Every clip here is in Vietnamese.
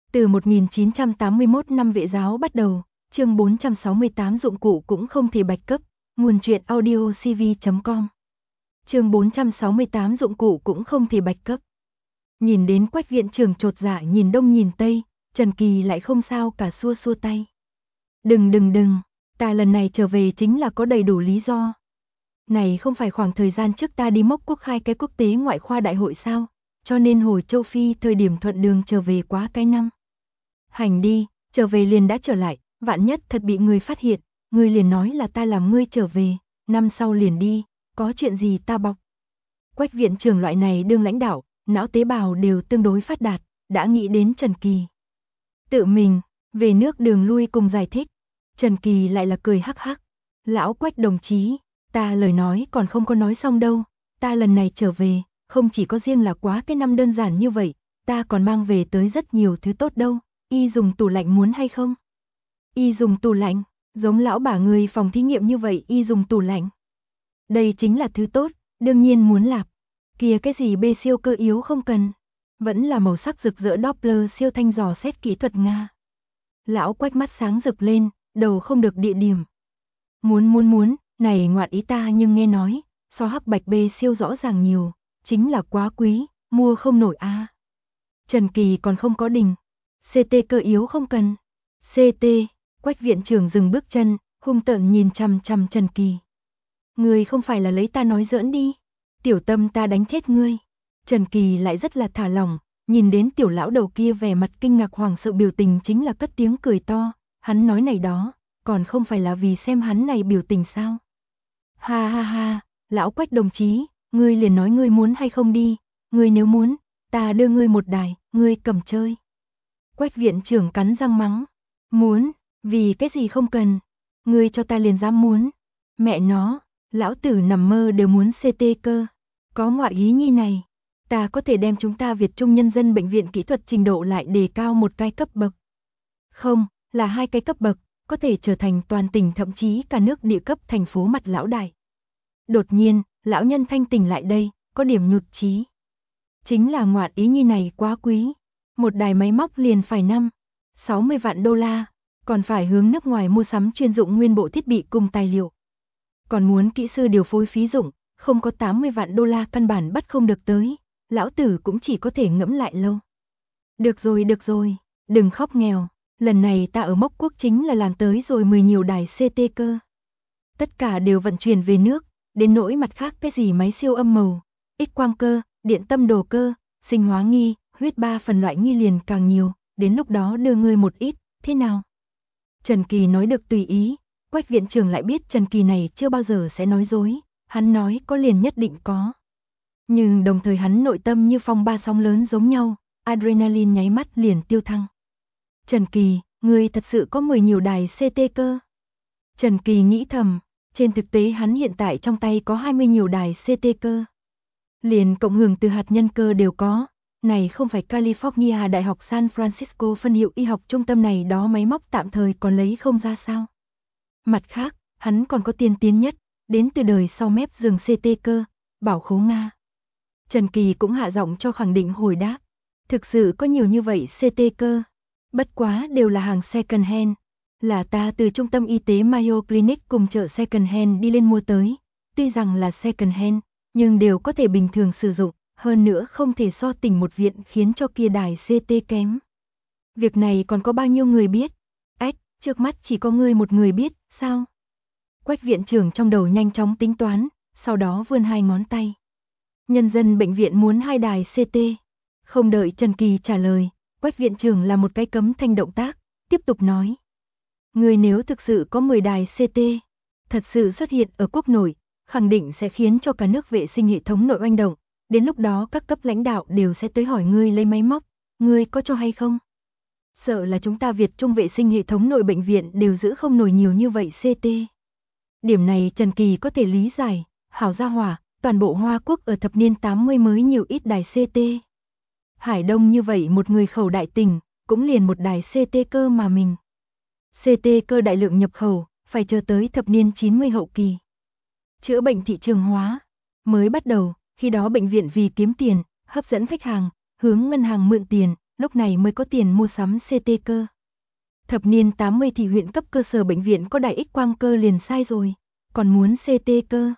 Từ 1981 năm vệ giáo bắt đầu, chương 468 dụng cụ cũng không thể bạch cấp, nguồn truyện audio cv.com. Chương 468 dụng cụ cũng không thể bạch cấp. Nhìn đến Quách viện trưởng chột dạ nhìn đông nhìn tây, Trần Kỳ lại không sao cả xua xua tay. Đừng, ta lần này trở về chính là có đầy đủ lý do. Này không phải khoảng thời gian trước ta đi mốc quốc khai cái quốc tế ngoại khoa đại hội sao, cho nên hồi châu Phi thời điểm thuận đường trở về quá cái năm. Hành đi, trở về liền đã trở lại, vạn nhất thật bị người phát hiện, người liền nói là ta làm ngươi trở về, năm sau liền đi, có chuyện gì ta bọc. Quách viện trưởng loại này đương lãnh đạo, não tế bào đều tương đối phát đạt, đã nghĩ đến Trần Kỳ. Tự mình, về nước đường lui cùng giải thích, Trần Kỳ lại là cười hắc hắc. Lão Quách đồng chí, ta lời nói còn không có nói xong đâu, ta lần này trở về, không chỉ có riêng là quá cái năm đơn giản như vậy, ta còn mang về tới rất nhiều thứ tốt đâu, y dùng tủ lạnh muốn hay không? Y dùng tủ lạnh, giống lão bà người phòng thí nghiệm như vậy y dùng tủ lạnh. Đây chính là thứ tốt, đương nhiên muốn lạp. Kìa cái gì bê siêu cơ yếu không cần, vẫn là màu sắc rực rỡ Doppler siêu thanh dò xét kỹ thuật Nga. Lão Quách mắt sáng rực lên, đầu không được địa điểm. Muốn, này ngoạn ý ta nhưng nghe nói, so hắc bạch bê siêu rõ ràng nhiều, chính là quá quý, mua không nổi a. Trần Kỳ còn không có đình. CT cơ yếu không cần. CT, Quách viện trưởng dừng bước chân, hung tợn nhìn chằm chằm Trần Kỳ. Ngươi không phải là lấy ta nói giỡn đi, tiểu tâm ta đánh chết ngươi. Trần Kỳ lại rất là thả lỏng, nhìn đến tiểu lão đầu kia vẻ mặt kinh ngạc hoảng sợ biểu tình chính là cất tiếng cười to, hắn nói này đó, còn không phải là vì xem hắn này biểu tình sao. Ha, lão Quách đồng chí, ngươi liền nói ngươi muốn hay không đi, ngươi nếu muốn, ta đưa ngươi một đài, ngươi cầm chơi. Quách viện trưởng cắn răng mắng, muốn, vì cái gì không cần, ngươi cho ta liền dám muốn. Mẹ nó, lão tử nằm mơ đều muốn CT cơ, có ngoại ý nhi này, ta có thể đem chúng ta Việt Trung Nhân dân Bệnh viện Kỹ thuật trình độ lại đề cao một cái cấp bậc. Không, là hai cái cấp bậc, có thể trở thành toàn tỉnh thậm chí cả nước địa cấp thành phố mặt lão đại. Đột nhiên, lão nhân thanh tỉnh lại đây, có điểm nhụt chí. Chính là ngoạn ý nhi này quá quý, một đài máy móc liền phải 60 vạn đô la, còn phải hướng nước ngoài mua sắm chuyên dụng nguyên bộ thiết bị cùng tài liệu. Còn muốn kỹ sư điều phối phí dụng, không có 80 vạn đô la căn bản bắt không được tới, lão tử cũng chỉ có thể ngẫm lại lâu. Được rồi, đừng khóc nghèo, lần này ta ở mốc quốc chính là làm tới rồi 10 nhiều đài CT cơ. Tất cả đều vận chuyển về nước, đến nỗi mặt khác cái gì máy siêu âm màu, X-quang cơ, điện tâm đồ cơ, sinh hóa nghi, huyết 3 phần loại nghi liền càng nhiều, đến lúc đó đưa ngươi một ít, thế nào? Trần Kỳ nói được tùy ý, Quách viện trưởng lại biết Trần Kỳ này chưa bao giờ sẽ nói dối, hắn nói có liền nhất định có. Nhưng đồng thời hắn nội tâm như phong ba sóng lớn giống nhau, adrenaline nháy mắt liền tiêu thăng. Trần Kỳ, ngươi thật sự có 10 nhiều đài CT cơ? Trần Kỳ nghĩ thầm, trên thực tế hắn hiện tại trong tay có 20 nhiều đài CT cơ. Liền cộng hưởng từ hạt nhân cơ đều có, này không phải California Đại học San Francisco phân hiệu y học trung tâm này đó máy móc tạm thời còn lấy không ra sao. Mặt khác, hắn còn có tiên tiến nhất, đến từ đời sau mép giường CT cơ, bảo khố Nga. Trần Kỳ cũng hạ giọng cho khẳng định hồi đáp, thực sự có nhiều như vậy CT cơ, bất quá đều là hàng second hand, là ta từ trung tâm y tế Mayo Clinic cùng chợ second hand đi lên mua tới, tuy rằng là second hand, nhưng đều có thể bình thường sử dụng, hơn nữa không thể so tỉnh một viện khiến cho kia đài CT kém. Việc này còn có bao nhiêu người biết? Ách, trước mắt chỉ có ngươi một người biết, sao? Quách viện trưởng trong đầu nhanh chóng tính toán, sau đó vươn hai ngón tay. Nhân dân bệnh viện muốn 2 đài CT. Không đợi Trần Kỳ trả lời, Quách viện trưởng là một cái cấm thanh động tác, tiếp tục nói. Người nếu thực sự có 10 đài CT, thật sự xuất hiện ở quốc nội, khẳng định sẽ khiến cho cả nước vệ sinh hệ thống nội oanh động, đến lúc đó các cấp lãnh đạo đều sẽ tới hỏi ngươi lấy máy móc, ngươi có cho hay không? Sợ là chúng ta Việt Trung vệ sinh hệ thống nội bệnh viện đều giữ không nổi nhiều như vậy CT. Điểm này Trần Kỳ có thể lý giải, hảo gia hỏa, toàn bộ Hoa Quốc ở thập niên 80 mới nhiều ít đài CT. Hải Đông như vậy một người khẩu đại tỉnh, cũng liền một đài CT cơ mà mình. CT cơ đại lượng nhập khẩu, phải chờ tới thập niên 90 hậu kỳ. Chữa bệnh thị trường hóa, mới bắt đầu, khi đó bệnh viện vì kiếm tiền, hấp dẫn khách hàng, hướng ngân hàng mượn tiền, lúc này mới có tiền mua sắm CT cơ. Thập niên 80 thì huyện cấp cơ sở bệnh viện có đại X quang cơ liền sai rồi, còn muốn CT cơ.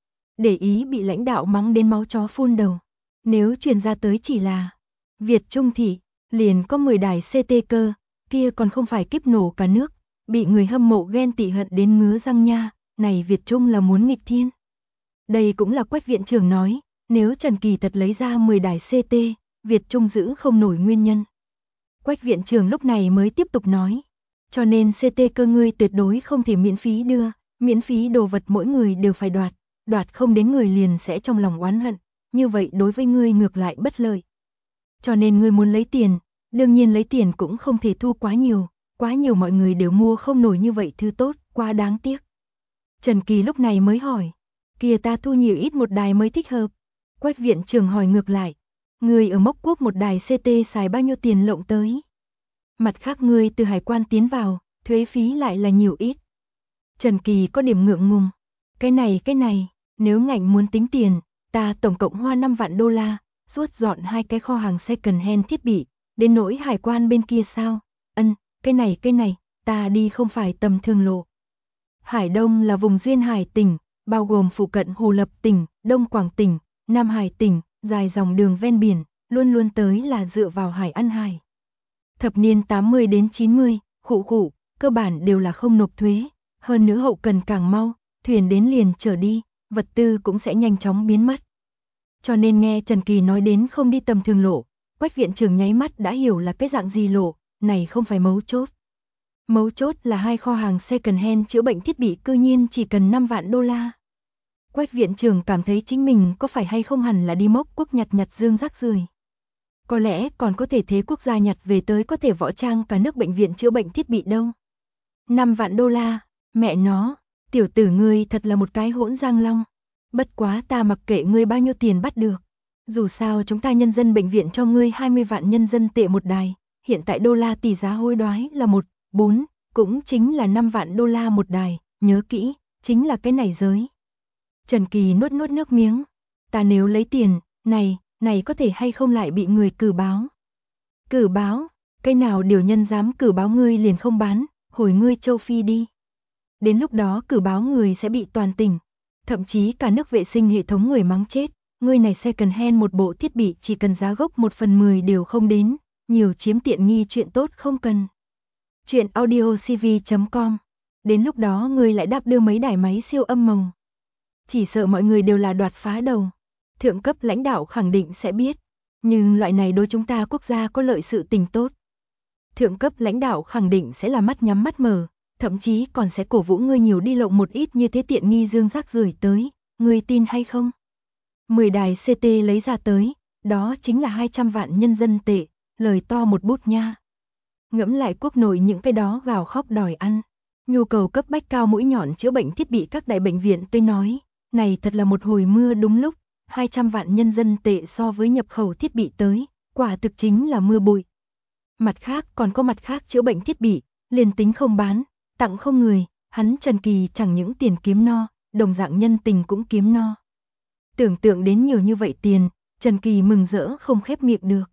Để ý bị lãnh đạo mắng đến máu chó phun đầu. Nếu truyền ra tới chỉ là Việt Trung thị, liền có 10 đài CT cơ, kia còn không phải kíp nổ cả nước, bị người hâm mộ ghen tị hận đến ngứa răng nha, này Việt Trung là muốn nghịch thiên. Đây cũng là Quách viện trưởng nói, nếu Trần Kỳ thật lấy ra 10 đài CT, Việt Trung giữ không nổi nguyên nhân. Quách viện trưởng lúc này mới tiếp tục nói, cho nên CT cơ ngươi tuyệt đối không thể miễn phí đưa, miễn phí đồ vật mỗi người đều phải đoạt không đến người liền sẽ trong lòng oán hận, như vậy đối với ngươi ngược lại bất lợi. Cho nên ngươi muốn lấy tiền, đương nhiên lấy tiền cũng không thể thu quá nhiều mọi người đều mua không nổi như vậy thứ tốt, quá đáng tiếc. Trần Kỳ lúc này mới hỏi, kia ta thu nhiều ít một đài mới thích hợp. Quách viện trưởng hỏi ngược lại, ngươi ở Mốc Quốc một đài CT xài bao nhiêu tiền lộng tới? Mặt khác ngươi từ hải quan tiến vào, thuế phí lại là nhiều ít. Trần Kỳ có điểm ngượng ngùng, cái này, nếu ngạnh muốn tính tiền, ta tổng cộng hoa 5 vạn đô la, rút dọn 2 cái kho hàng second hand thiết bị, đến nỗi hải quan bên kia sao? Cái này, ta đi không phải tầm thường lộ. Hải Đông là vùng duyên hải tỉnh, bao gồm phụ cận Hồ Lập tỉnh, Đông Quảng tỉnh, Nam Hải tỉnh, dài dòng đường ven biển, luôn tới là dựa vào hải ăn hải. Thập niên 80 đến 90, khụ, cơ bản đều là không nộp thuế, hơn nữa hậu cần càng mau, thuyền đến liền trở đi, vật tư cũng sẽ nhanh chóng biến mất. Cho nên nghe Trần Kỳ nói đến không đi tầm thường lộ, Quách viện trưởng nháy mắt đã hiểu là cái dạng gì lộ, này không phải mấu chốt. Mấu chốt là 2 kho hàng second hand chữa bệnh thiết bị cư nhiên chỉ cần 5 vạn đô la. Quách viện trưởng cảm thấy chính mình có phải hay không hẳn là đi Mốc Quốc nhặt dương rác rưởi. Có lẽ còn có thể thế quốc gia nhặt về tới có thể võ trang cả nước bệnh viện chữa bệnh thiết bị đâu. 5 vạn đô la, mẹ nó, tiểu tử ngươi thật là một cái hỗn giang long. Bất quá ta mặc kệ ngươi bao nhiêu tiền bắt được. Dù sao chúng ta nhân dân bệnh viện cho ngươi 20 vạn nhân dân tệ một đài, hiện tại đô la tỷ giá hối đoái là 1,4, cũng chính là 5 vạn đô la một đài, nhớ kỹ, chính là cái này giới. Trần Kỳ nuốt nước miếng, ta nếu lấy tiền, này có thể hay không lại bị người cử báo. Cử báo, cái nào điều nhân dám cử báo ngươi liền không bán, hồi ngươi châu Phi đi. Đến lúc đó cử báo người sẽ bị toàn tỉnh, thậm chí cả nước vệ sinh hệ thống người mắng chết, ngươi này second hand một bộ thiết bị chỉ cần giá gốc 1/10 đều không đến, nhiều chiếm tiện nghi chuyện tốt không cần. Chuyện audiocv.com, đến lúc đó ngươi lại đáp đưa mấy đài máy siêu âm màu. Chỉ sợ mọi người đều là đoạt phá đầu. Thượng cấp lãnh đạo khẳng định sẽ biết, nhưng loại này đối chúng ta quốc gia có lợi sự tình tốt. Thượng cấp lãnh đạo khẳng định sẽ là mắt nhắm mắt mở, thậm chí còn sẽ cổ vũ ngươi nhiều đi lộng một ít như thế tiện nghi dương rác rưởi tới, ngươi tin hay không? 10 đài CT lấy ra tới, đó chính là 200 vạn nhân dân tệ, lời to một bút nha. Ngẫm lại quốc nội những cái đó gào khóc đòi ăn, nhu cầu cấp bách cao mũi nhọn chữa bệnh thiết bị các đại bệnh viện tôi nói, này thật là một hồi mưa đúng lúc, 200 vạn nhân dân tệ so với nhập khẩu thiết bị tới, quả thực chính là mưa bụi. Mặt khác còn có mặt khác chữa bệnh thiết bị, liền tính không bán, tặng không người, hắn Trần Kỳ chẳng những tiền kiếm no, đồng dạng nhân tình cũng kiếm no. Tưởng tượng đến nhiều như vậy tiền, Trần Kỳ mừng rỡ không khép miệng được.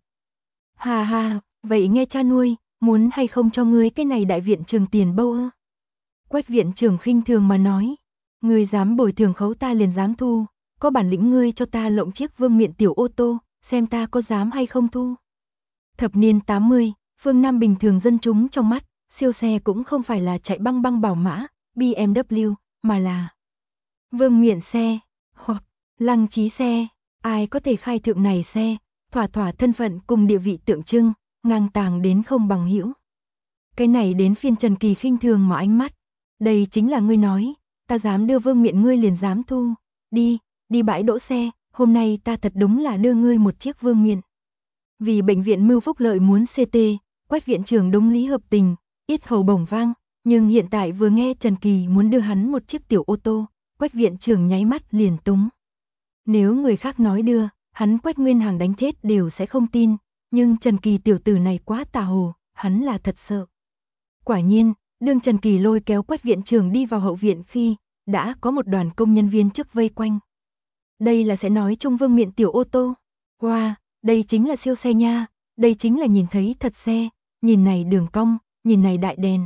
Ha, vậy nghe cha nuôi, muốn hay không cho ngươi cái này đại viện trường tiền bâu ơ? Quách viện trưởng khinh thường mà nói, ngươi dám bồi thường khấu ta liền dám thu, có bản lĩnh ngươi cho ta lộng chiếc vương miện tiểu ô tô, xem ta có dám hay không thu. Thập niên 80, phương Nam bình thường dân chúng trong mắt, siêu xe cũng không phải là chạy băng bảo mã, BMW, mà là vương miện xe, hoặc lăng trí xe, ai có thể khai thượng này xe, thỏa thân phận cùng địa vị tượng trưng, ngang tàng đến không bằng hữu. Cái này đến phiên Trần Kỳ khinh thường mà ánh mắt, đây chính là ngươi nói, ta dám đưa vương miện ngươi liền dám thu, đi bãi đỗ xe, hôm nay ta thật đúng là đưa ngươi một chiếc vương miện. Vì bệnh viện Mưu Phúc Lợi muốn CT, Quách viện trưởng đúng lý hợp tình, yết hầu bổng vang, nhưng hiện tại vừa nghe Trần Kỳ muốn đưa hắn một chiếc tiểu ô tô, Quách viện trưởng nháy mắt liền túng. Nếu người khác nói đưa, hắn Quách Nguyên Hằng đánh chết đều sẽ không tin, nhưng Trần Kỳ tiểu tử này quá tà hồ, hắn là thật sợ. Quả nhiên, đương Trần Kỳ lôi kéo Quách viện trưởng đi vào hậu viện khi, đã có một đoàn công nhân viên chức vây quanh. Đây là sẽ nói Trung Vương miện tiểu ô tô. Wow, đây chính là siêu xe nha, đây chính là nhìn thấy thật xe, nhìn này đường cong, nhìn này đại đèn.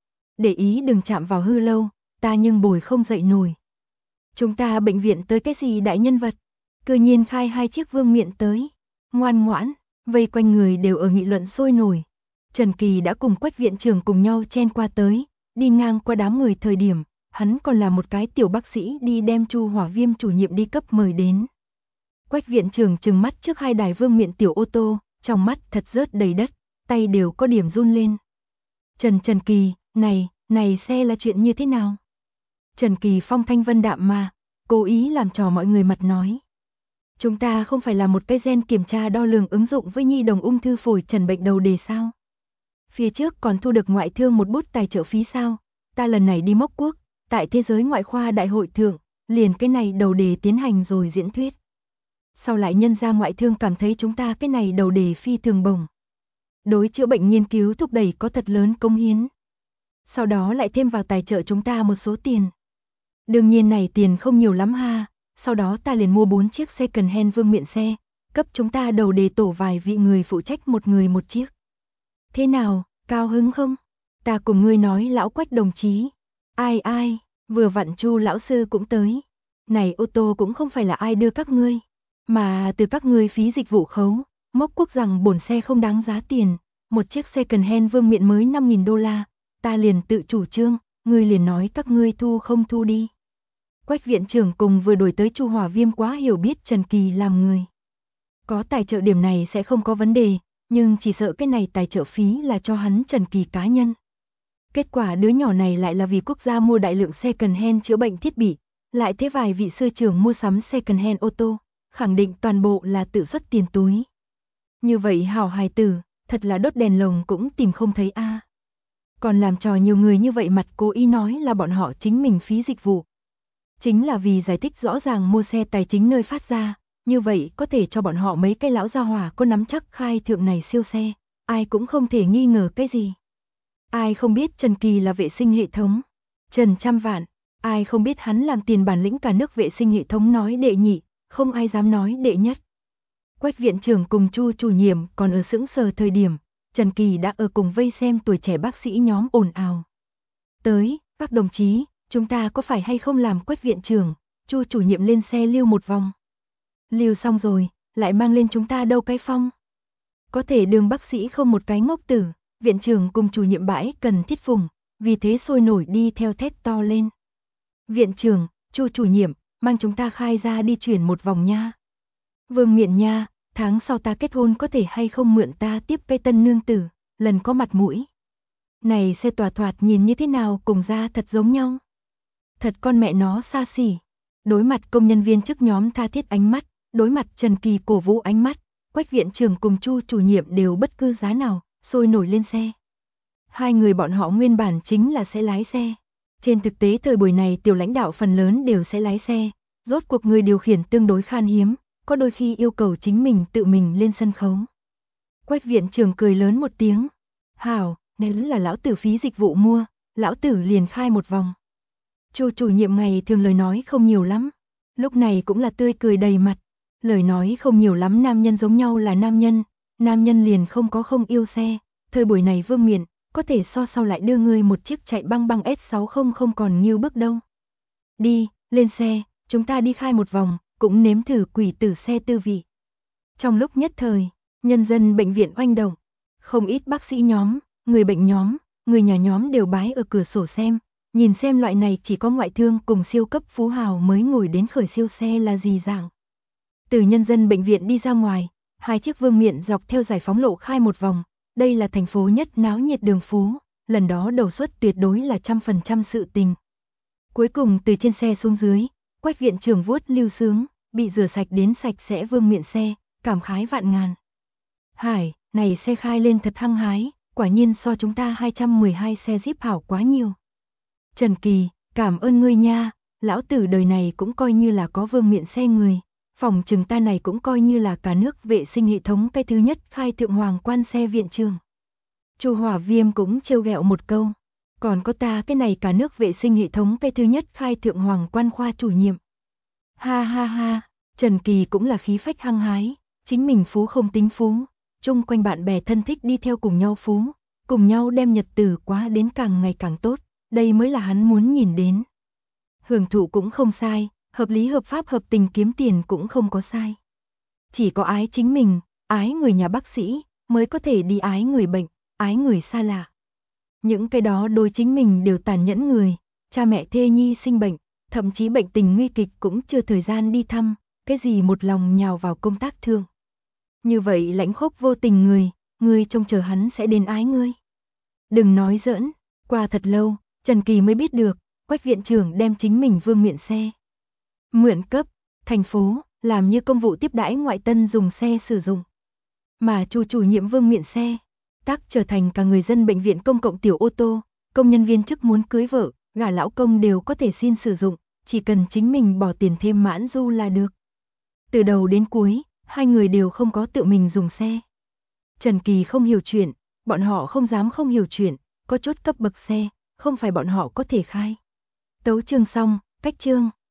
Để ý đừng chạm vào hư lâu, ta nhưng bồi không dậy nổi. Chúng ta bệnh viện tới cái gì đại nhân vật, cư nhiên khai 2 chiếc vương miện tới, ngoan ngoãn, vây quanh người đều ở nghị luận sôi nổi. Trần Kỳ đã cùng Quách viện trưởng cùng nhau chen qua tới, đi ngang qua đám người thời điểm, hắn còn là một cái tiểu bác sĩ đi đem Chu Hỏa Viêm chủ nhiệm đi cấp mời đến. Quách viện trưởng trừng mắt trước 2 đài vương miện tiểu ô tô, trong mắt thật rớt đầy đất, tay đều có điểm run lên. Trần Kỳ, này xe là chuyện như thế nào? Trần Kỳ phong thanh vân đạm mà, cố ý làm trò mọi người mặt nói. Chúng ta không phải là một cái gen kiểm tra đo lường ứng dụng với nhi đồng ung thư phổi trần bệnh đầu đề sao? Phía trước còn thu được ngoại thương một bút tài trợ phí sao? Ta lần này đi mốc quốc, tại thế giới ngoại khoa đại hội thượng, liền cái này đầu đề tiến hành rồi diễn thuyết. Sau lại nhân ra ngoại thương cảm thấy chúng ta cái này đầu đề phi thường bổng. Đối chữa bệnh nghiên cứu thúc đẩy có thật lớn công hiến. Sau đó lại thêm vào tài trợ chúng ta một số tiền. Đương nhiên này tiền không nhiều lắm ha, sau đó ta liền mua 4 chiếc second hand vương miện xe, cấp chúng ta đầu đề tổ vài vị người phụ trách một người một chiếc. Thế nào, cao hứng không? Ta cùng ngươi nói lão Quách đồng chí. Ai, vừa vặn Chu lão sư cũng tới. Này ô tô cũng không phải là ai đưa các ngươi, mà từ các ngươi phí dịch vụ khấu, mốc quốc rằng bổn xe không đáng giá tiền, một chiếc second hand vương miện mới $5.000, ta liền tự chủ trương, ngươi liền nói các ngươi thu không thu đi. Quách viện trưởng cùng vừa đổi tới Chu Hỏa Viêm quá hiểu biết Trần Kỳ làm người. Có tài trợ điểm này sẽ không có vấn đề, nhưng chỉ sợ cái này tài trợ phí là cho hắn Trần Kỳ cá nhân. Kết quả đứa nhỏ này lại là vì quốc gia mua đại lượng second hand chữa bệnh thiết bị, lại thế vài vị sư trưởng mua sắm second hand ô tô, khẳng định toàn bộ là tự xuất tiền túi. Như vậy hảo hài tử, thật là đốt đèn lồng cũng tìm không thấy a. Còn làm trò nhiều người như vậy mặt cố ý nói là bọn họ chính mình phí dịch vụ. Chính là vì giải thích rõ ràng mua xe tài chính nơi phát ra, như vậy có thể cho bọn họ mấy cái lão gia hỏa có nắm chắc khai thượng này siêu xe, ai cũng không thể nghi ngờ cái gì. Ai không biết Trần Kỳ là vệ sinh hệ thống, Trần trăm vạn, ai không biết hắn làm tiền bản lĩnh cả nước vệ sinh hệ thống nói đệ nhị, không ai dám nói đệ nhất. Quách viện trưởng cùng Chu chủ nhiệm còn ở sững sờ thời điểm, Trần Kỳ đã ở cùng vây xem tuổi trẻ bác sĩ nhóm ồn ào. Tới, các đồng chí, chúng ta có phải hay không làm Quách viện trưởng, Chu chủ nhiệm lên xe lưu một vòng. Lưu xong rồi, lại mang lên chúng ta đâu cái phong. Có thể đường bác sĩ không một cái ngốc tử, viện trưởng cùng chủ nhiệm bãi cần thiết phùng, vì thế sôi nổi đi theo thét to lên. Viện trưởng, Chu chủ nhiệm, mang chúng ta khai ra đi chuyển một vòng nha. Vương miện nha, tháng sau ta kết hôn có thể hay không mượn ta tiếp cây tân nương tử, lần có mặt mũi. Này xe tòa thoạt nhìn như thế nào cùng ra thật giống nhau. Thật con mẹ nó xa xỉ. Đối mặt công nhân viên chức nhóm tha thiết ánh mắt, đối mặt Trần Kỳ cổ vũ ánh mắt, Quách viện trưởng cùng Chu chủ nhiệm đều bất cứ giá nào, sôi nổi lên xe. Hai người bọn họ nguyên bản chính là sẽ lái xe. Trên thực tế thời buổi này tiểu lãnh đạo phần lớn đều sẽ lái xe, rốt cuộc người điều khiển tương đối khan hiếm, có đôi khi yêu cầu chính mình tự mình lên sân khấu. Quách viện trưởng cười lớn một tiếng. Hảo, nếu là lão tử phí dịch vụ mua, lão tử liền khai một vòng. Chu chủ nhiệm ngày thường lời nói không nhiều lắm, lúc này cũng là tươi cười đầy mặt. Lời nói không nhiều lắm nam nhân giống nhau là nam nhân liền không có không yêu xe. Thời buổi này vương miện, có thể so sau lại đưa ngươi một chiếc chạy băng băng S600 không còn nhiêu bước đâu. Đi, lên xe, chúng ta đi khai một vòng, cũng nếm thử quỷ tử xe tư vị. Trong lúc nhất thời, nhân dân bệnh viện oanh động, không ít bác sĩ nhóm, người bệnh nhóm, người nhà nhóm đều bái ở cửa sổ xem, nhìn xem loại này chỉ có ngoại thương cùng siêu cấp phú hào mới ngồi đến khởi siêu xe là gì dạng. Từ nhân dân bệnh viện đi ra ngoài, 2 chiếc vương miện dọc theo giải phóng lộ khai một vòng, đây là thành phố nhất náo nhiệt đường phố, lần đó đầu suất tuyệt đối là 100% sự tình. Cuối cùng từ trên xe xuống dưới, Quách viện trưởng vuốt lưu sướng, bị rửa sạch đến sạch sẽ vương miện xe, cảm khái vạn ngàn. Hải, này xe khai lên thật hăng hái, quả nhiên so chúng ta 212 xe Jeep hảo quá nhiều. Trần Kỳ, cảm ơn ngươi nha, lão tử đời này cũng coi như là có vương miện xe người, phòng chừng ta này cũng coi như là cả nước vệ sinh hệ thống cái thứ nhất khai thượng hoàng quan xe viện trưởng. Chu Hỏa Viêm cũng trêu ghẹo một câu, còn có ta cái này cả nước vệ sinh hệ thống cái thứ nhất khai thượng hoàng quan khoa chủ nhiệm. Ha ha ha, Trần Kỳ cũng là khí phách hăng hái, chính mình phú không tính phú, chung quanh bạn bè thân thích đi theo cùng nhau phú, cùng nhau đem nhật tử quá đến càng ngày càng tốt, đây mới là hắn muốn nhìn đến. Hưởng thụ cũng không sai, hợp lý hợp pháp hợp tình kiếm tiền cũng không có sai. Chỉ có ái chính mình, ái người nhà bác sĩ, mới có thể đi ái người bệnh, ái người xa lạ. Những cái đó đối chính mình đều tàn nhẫn người, cha mẹ thê nhi sinh bệnh, thậm chí bệnh tình nguy kịch cũng chưa thời gian đi thăm, cái gì một lòng nhào vào công tác thương. Như vậy lãnh khốc vô tình người trông chờ hắn sẽ đến ái ngươi. Đừng nói giỡn, qua thật lâu, Trần Kỳ mới biết được, Quách viện trưởng đem chính mình vương miện xe mượn cấp, thành phố, làm như công vụ tiếp đãi ngoại tân dùng xe sử dụng. Mà chủ nhiệm vương miện xe, tác trở thành cả người dân bệnh viện công cộng tiểu ô tô, công nhân viên chức muốn cưới vợ, gả lão công đều có thể xin sử dụng, chỉ cần chính mình bỏ tiền thêm mãn du là được. Từ đầu đến cuối, hai người đều không có tự mình dùng xe. Trần Kỳ không hiểu chuyện, bọn họ không dám không hiểu chuyện, có chốt cấp bậc xe, không phải bọn họ có thể khai. Tấu chương xong, cách chương.